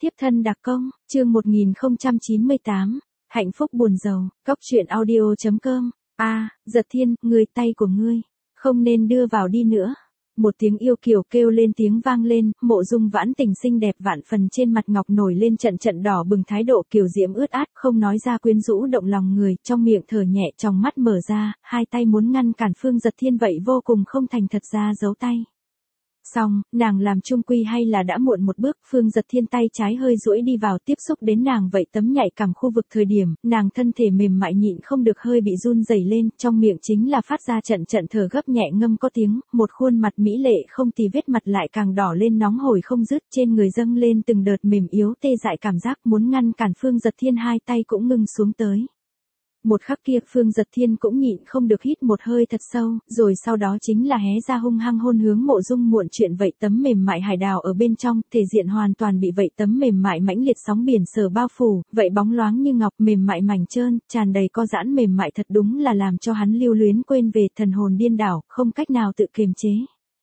Tiếp thân đặc công, chương 1098, hạnh phúc buồn giàu, góc truyện audio.com. Giật Thiên, người tay của ngươi, không nên đưa vào đi nữa. Một tiếng yêu kiều kêu lên tiếng vang lên, Mộ Dung Vãn Tình xinh đẹp vạn phần trên mặt ngọc nổi lên trận trận đỏ bừng, thái độ kiều diễm ướt át, không nói ra quyến rũ động lòng người, trong miệng thở nhẹ, trong mắt mở ra, hai tay muốn ngăn cản Phương Giật Thiên vậy vô cùng không thành thật ra giấu tay. Xong, nàng làm chung quy hay là đã muộn một bước, Phương Giật Thiên tay trái hơi duỗi đi vào tiếp xúc đến nàng vậy tấm nhạy cảm khu vực thời điểm, nàng thân thể mềm mại nhịn không được hơi bị run rẩy lên, trong miệng chính là phát ra trận trận thở gấp nhẹ ngâm có tiếng, một khuôn mặt mỹ lệ không tì vết mặt lại càng đỏ lên nóng hổi không dứt, trên người dâng lên từng đợt mềm yếu tê dại cảm giác, muốn ngăn cản Phương Giật Thiên hai tay cũng ngừng xuống tới. Một khắc kia Phương Giật Thiên cũng nhịn không được hít một hơi thật sâu, rồi sau đó chính là hé ra hung hăng hôn hướng Mộ Dung Muộn chuyện vậy tấm mềm mại hải đào ở bên trong, thể diện hoàn toàn bị vậy tấm mềm mại mãnh liệt sóng biển sờ bao phủ, vậy bóng loáng như ngọc mềm mại mảnh trơn, tràn đầy co giãn mềm mại thật đúng là làm cho hắn lưu luyến quên về thần hồn điên đảo, không cách nào tự kiềm chế.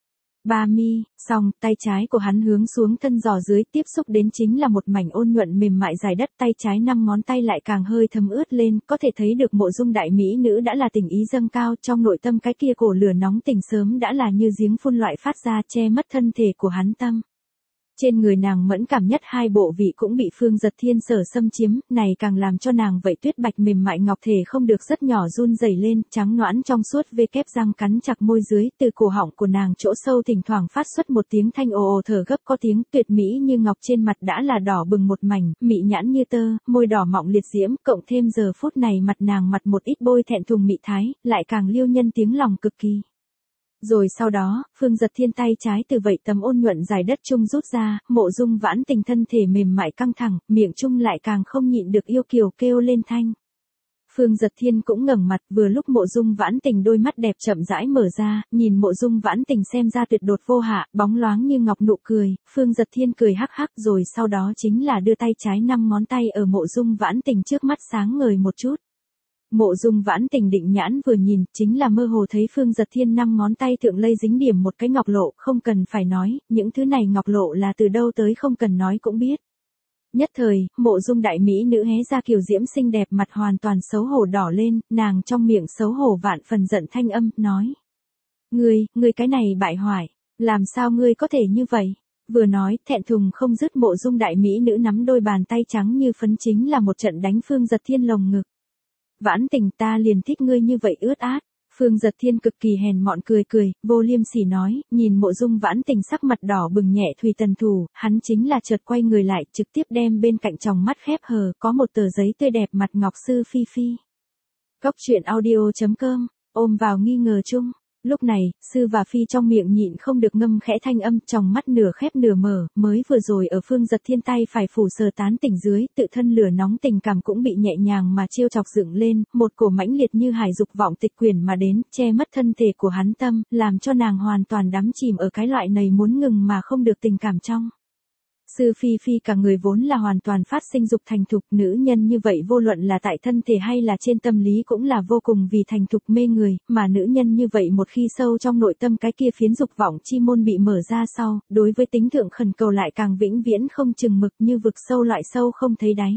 Ba mi, xong, tay trái của hắn hướng xuống thân giò dưới tiếp xúc đến chính là một mảnh ôn nhuận mềm mại dài đất, tay trái 5 ngón tay lại càng hơi thấm ướt lên, có thể thấy được Mộ Dung đại mỹ nữ đã là tình ý dâng cao, trong nội tâm cái kia cổ lửa nóng tình sớm đã là như giếng phun loại phát ra che mất thân thể của hắn tâm. Trên người nàng mẫn cảm nhất hai bộ vị cũng bị Phương Giật Thiên sở xâm chiếm, này càng làm cho nàng vậy tuyết bạch mềm mại ngọc thể không được rất nhỏ run rẩy lên, trắng nõn trong suốt vê kép răng cắn chặt môi dưới, từ cổ họng của nàng chỗ sâu thỉnh thoảng phát xuất một tiếng thanh ồ ồ thở gấp có tiếng, tuyệt mỹ như ngọc trên mặt đã là đỏ bừng một mảnh, mị nhãn như tơ, môi đỏ mọng liệt diễm, cộng thêm giờ phút này mặt nàng mặt một ít bôi thẹn thùng mị thái, lại càng liêu nhân tiếng lòng cực kỳ. Rồi sau đó, Phương Giật Thiên tay trái từ vậy tấm ôn nhuận dài đất trung rút ra, Mộ Dung Vãn Tình thân thể mềm mại căng thẳng, miệng trung lại càng không nhịn được yêu kiều kêu lên thanh. Phương Giật Thiên cũng ngẩng mặt, vừa lúc Mộ Dung Vãn Tình đôi mắt đẹp chậm rãi mở ra, nhìn Mộ Dung Vãn Tình xem ra tuyệt đột vô hạ, bóng loáng như ngọc nụ cười, Phương Giật Thiên cười hắc hắc rồi sau đó chính là đưa tay trái 5 ngón tay ở Mộ Dung Vãn Tình trước mắt sáng ngời một chút. Mộ Dung Vãn Tình định nhãn vừa nhìn, chính là mơ hồ thấy Phương Giật Thiên 5 ngón tay thượng lây dính điểm một cái ngọc lộ, không cần phải nói, những thứ này ngọc lộ là từ đâu tới không cần nói cũng biết. Nhất thời, Mộ Dung đại mỹ nữ hé ra kiều diễm xinh đẹp mặt hoàn toàn xấu hổ đỏ lên, nàng trong miệng xấu hổ vạn phần giận thanh âm, nói. Ngươi cái này bại hoại, làm sao ngươi có thể như vậy? Vừa nói, thẹn thùng không dứt Mộ Dung đại mỹ nữ nắm đôi bàn tay trắng như phấn chính là một trận đánh Phương Giật Thiên lồng ngực. Vãn Tình ta liền thích ngươi như vậy ướt át. Phương Giật Thiên cực kỳ hèn mọn cười cười, vô liêm sỉ nói, nhìn Mộ Dung Vãn Tình sắc mặt đỏ bừng nhẹ thùy tần thủ, hắn chính là chợt quay người lại, trực tiếp đem bên cạnh tròng mắt khép hờ, có một tờ giấy tươi đẹp mặt ngọc sư phi phi. Góc truyện audio.com, ôm vào nghi ngờ chung. Lúc này, sư và phi trong miệng nhịn không được ngâm khẽ thanh âm, trong mắt nửa khép nửa mở, mới vừa rồi ở Phương Giật Thiên tay phải phủ sờ tán tỉnh dưới, tự thân lửa nóng tình cảm cũng bị nhẹ nhàng mà trêu chọc dựng lên, một cổ mãnh liệt như hải dục vọng tịch quyển mà đến, che mất thân thể của hắn tâm, làm cho nàng hoàn toàn đắm chìm ở cái loại này muốn ngừng mà không được tình cảm trong. Sư phi phi cả người vốn là hoàn toàn phát sinh dục thành thục, nữ nhân như vậy vô luận là tại thân thể hay là trên tâm lý cũng là vô cùng vì thành thục mê người, mà nữ nhân như vậy một khi sâu trong nội tâm cái kia phiến dục vọng chi môn bị mở ra sau, đối với tính thượng khẩn cầu lại càng vĩnh viễn không chừng mực như vực sâu loại sâu không thấy đáy.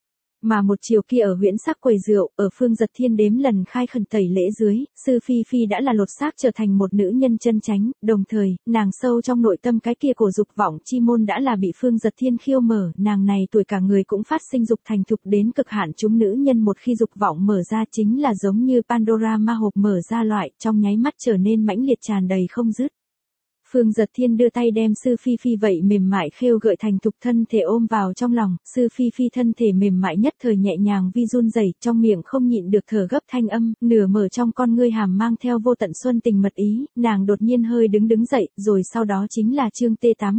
Mà một chiều kia ở huyễn sắc quầy rượu, ở Phương Giật Thiên đếm lần khai khẩn tẩy lễ dưới, sư phi phi đã là lột xác trở thành một nữ nhân chân chánh, đồng thời, nàng sâu trong nội tâm cái kia của dục vọng chi môn đã là bị Phương Giật Thiên khiêu mở, nàng này tuổi cả người cũng phát sinh dục thành thục đến cực hạn, chúng nữ nhân một khi dục vọng mở ra chính là giống như Pandora ma hộp mở ra loại, trong nháy mắt trở nên mãnh liệt tràn đầy không dứt. Phương Giật Thiên đưa tay đem sư phi phi vậy mềm mại khêu gợi thành thục thân thể ôm vào trong lòng, sư phi phi thân thể mềm mại nhất thời nhẹ nhàng vi run rẩy, trong miệng không nhịn được thở gấp thanh âm, nửa mở trong con ngươi hàm mang theo vô tận xuân tình mật ý, nàng đột nhiên hơi đứng dậy, rồi sau đó chính là chương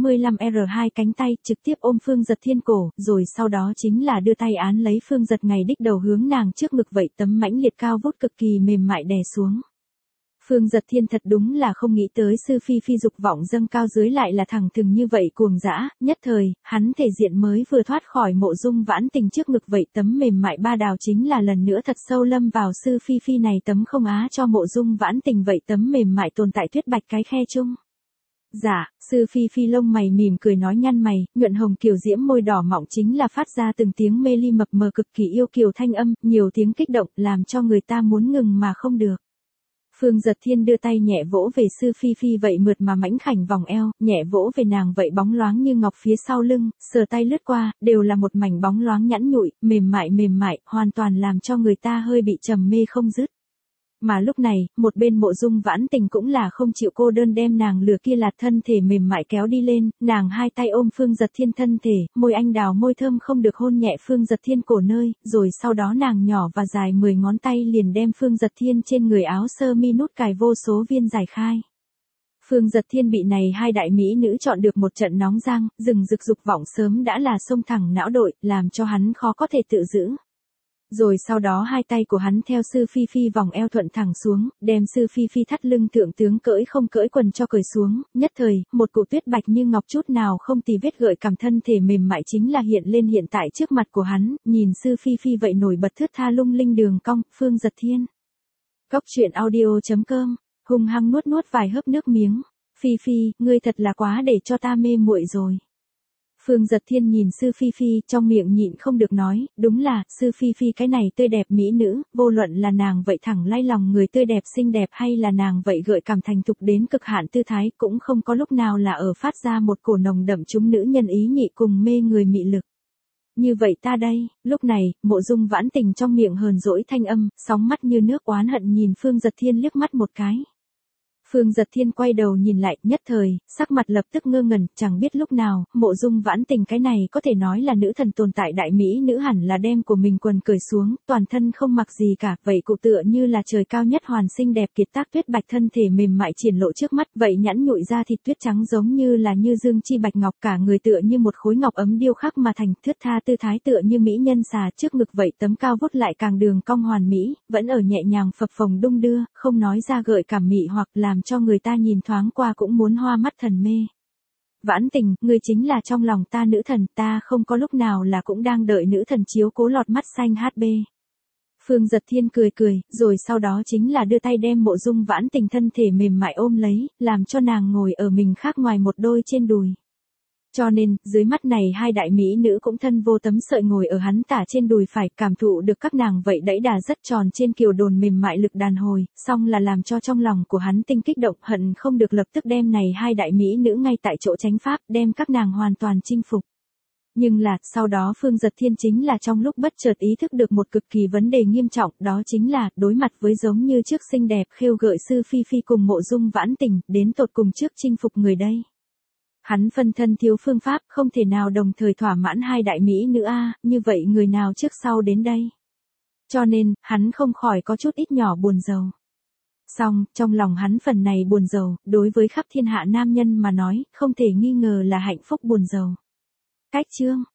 T85R2 cánh tay, trực tiếp ôm Phương Giật Thiên cổ, rồi sau đó chính là đưa tay án lấy Phương Giật ngày đích đầu hướng nàng trước ngực vậy tấm mãnh liệt cao vút cực kỳ mềm mại đè xuống. Phương Giật Thiên thật đúng là không nghĩ tới sư phi phi dục vọng dâng cao dưới lại là thẳng thừng như vậy cuồng dã, nhất thời, hắn thể diện mới vừa thoát khỏi Mộ Dung Vãn Tình trước ngực vậy tấm mềm mại ba đào chính là lần nữa thật sâu lâm vào sư phi phi này tấm không á cho Mộ Dung Vãn Tình vậy tấm mềm mại tồn tại tuyết bạch cái khe chung. Dạ, Sư Phi Phi lông mày mỉm cười nói nhăn mày, nhuận hồng kiều diễm môi đỏ mọng chính là phát ra từng tiếng mê ly mập mờ cực kỳ yêu kiều thanh âm, nhiều tiếng kích động, làm cho người ta muốn ngừng mà không được. Phương Giật Thiên đưa tay nhẹ vỗ về Sư Phi Phi vậy mượt mà mảnh khảnh vòng eo, nhẹ vỗ về nàng vậy bóng loáng như ngọc phía sau lưng, sờ tay lướt qua, đều là một mảnh bóng loáng nhẵn nhụi, mềm mại, hoàn toàn làm cho người ta hơi bị trầm mê không dứt. Mà lúc này, một bên Mộ Dung Vãn Tình cũng là không chịu cô đơn đem nàng lừa kia lạt thân thể mềm mại kéo đi lên, nàng hai tay ôm Phương Giật Thiên thân thể, môi anh đào môi thơm không được hôn nhẹ Phương Giật Thiên cổ nơi, rồi sau đó nàng nhỏ và dài 10 ngón tay liền đem Phương Giật Thiên trên người áo sơ mi nút cài vô số viên giải khai. Phương Giật Thiên bị này hai đại mỹ nữ chọn được một trận nóng giang, rừng rực dục vọng sớm đã là xông thẳng não đội, làm cho hắn khó có thể tự giữ. Rồi sau đó hai tay của hắn theo Sư Phi Phi vòng eo thuận thẳng xuống, đem Sư Phi Phi thắt lưng thượng tướng cởi không cởi quần cho cởi xuống, nhất thời, một cụ tuyết bạch như ngọc chút nào không tì vết gợi cảm thân thể mềm mại chính là hiện lên hiện tại trước mặt của hắn, nhìn Sư Phi Phi vậy nổi bật thướt tha lung linh đường cong, Phương Giật Thiên. Góc truyện audio.com, hung hăng nuốt vài hớp nước miếng, Phi Phi, ngươi thật là quá để cho ta mê muội rồi. Phương Giật Thiên nhìn Sư Phi Phi, trong miệng nhịn không được nói, đúng là, Sư Phi Phi cái này tươi đẹp mỹ nữ, vô luận là nàng vậy thẳng lay lòng người tươi đẹp xinh đẹp hay là nàng vậy gợi cảm thành thục đến cực hạn tư thái, cũng không có lúc nào là ở phát ra một cổ nồng đậm chúng nữ nhân ý nhị cùng mê người mị lực. Như vậy ta đây, lúc này, Mộ Dung Vãn Tình trong miệng hờn dỗi thanh âm, sóng mắt như nước oán hận nhìn Phương Giật Thiên liếc mắt một cái. Phương Giật Thiên quay đầu nhìn lại, nhất thời, sắc mặt lập tức ngơ ngẩn, chẳng biết lúc nào, Mộ Dung Vãn Tình cái này có thể nói là nữ thần tồn tại đại mỹ nữ hẳn là đem của mình quần cởi xuống, toàn thân không mặc gì cả, vậy cụ tựa như là trời cao nhất hoàn xinh đẹp kiệt tác tuyết bạch thân thể mềm mại triển lộ trước mắt, vậy nhẵn nhụi da thịt tuyết trắng giống như là như dương chi bạch ngọc, cả người tựa như một khối ngọc ấm điêu khắc mà thành, thướt tha tư thái tựa như mỹ nhân xà, trước ngực vậy tấm cao vút lại càng đường cong hoàn mỹ, vẫn ở nhẹ nhàng phập phồng đung đưa, không nói ra gợi cảm mị hoặc làm cho người ta nhìn thoáng qua cũng muốn hoa mắt thần mê. Vãn Tình, ngươi chính là trong lòng ta nữ thần, ta không có lúc nào là cũng đang đợi nữ thần chiếu cố lọt mắt xanh HB. Phương Giật Thiên cười, rồi sau đó chính là đưa tay đem Mộ Dung Vãn Tình thân thể mềm mại ôm lấy, làm cho nàng ngồi ở mình khác ngoài một đôi trên đùi. Cho nên, dưới mắt này hai đại mỹ nữ cũng thân vô tấm sợi ngồi ở hắn tả trên đùi phải, cảm thụ được các nàng vậy đẫy đà rất tròn trên kiều đồn mềm mại lực đàn hồi, song là làm cho trong lòng của hắn tinh kích động, hận không được lập tức đem này hai đại mỹ nữ ngay tại chỗ tránh pháp, đem các nàng hoàn toàn chinh phục. Nhưng là, sau đó Phương Giật Thiên chính là trong lúc bất chợt ý thức được một cực kỳ vấn đề nghiêm trọng, đó chính là, đối mặt với giống như trước xinh đẹp khêu gợi Sư Phi Phi cùng Mộ Dung Vãn Tình, đến tột cùng trước chinh phục người đây. Hắn phân thân thiếu phương pháp, không thể nào đồng thời thỏa mãn hai đại mỹ nữ a, như vậy người nào trước sau đến đây. Cho nên, hắn không khỏi có chút ít nhỏ buồn rầu. Song, trong lòng hắn phần này buồn rầu, đối với khắp thiên hạ nam nhân mà nói, không thể nghi ngờ là hạnh phúc buồn rầu. Cách chương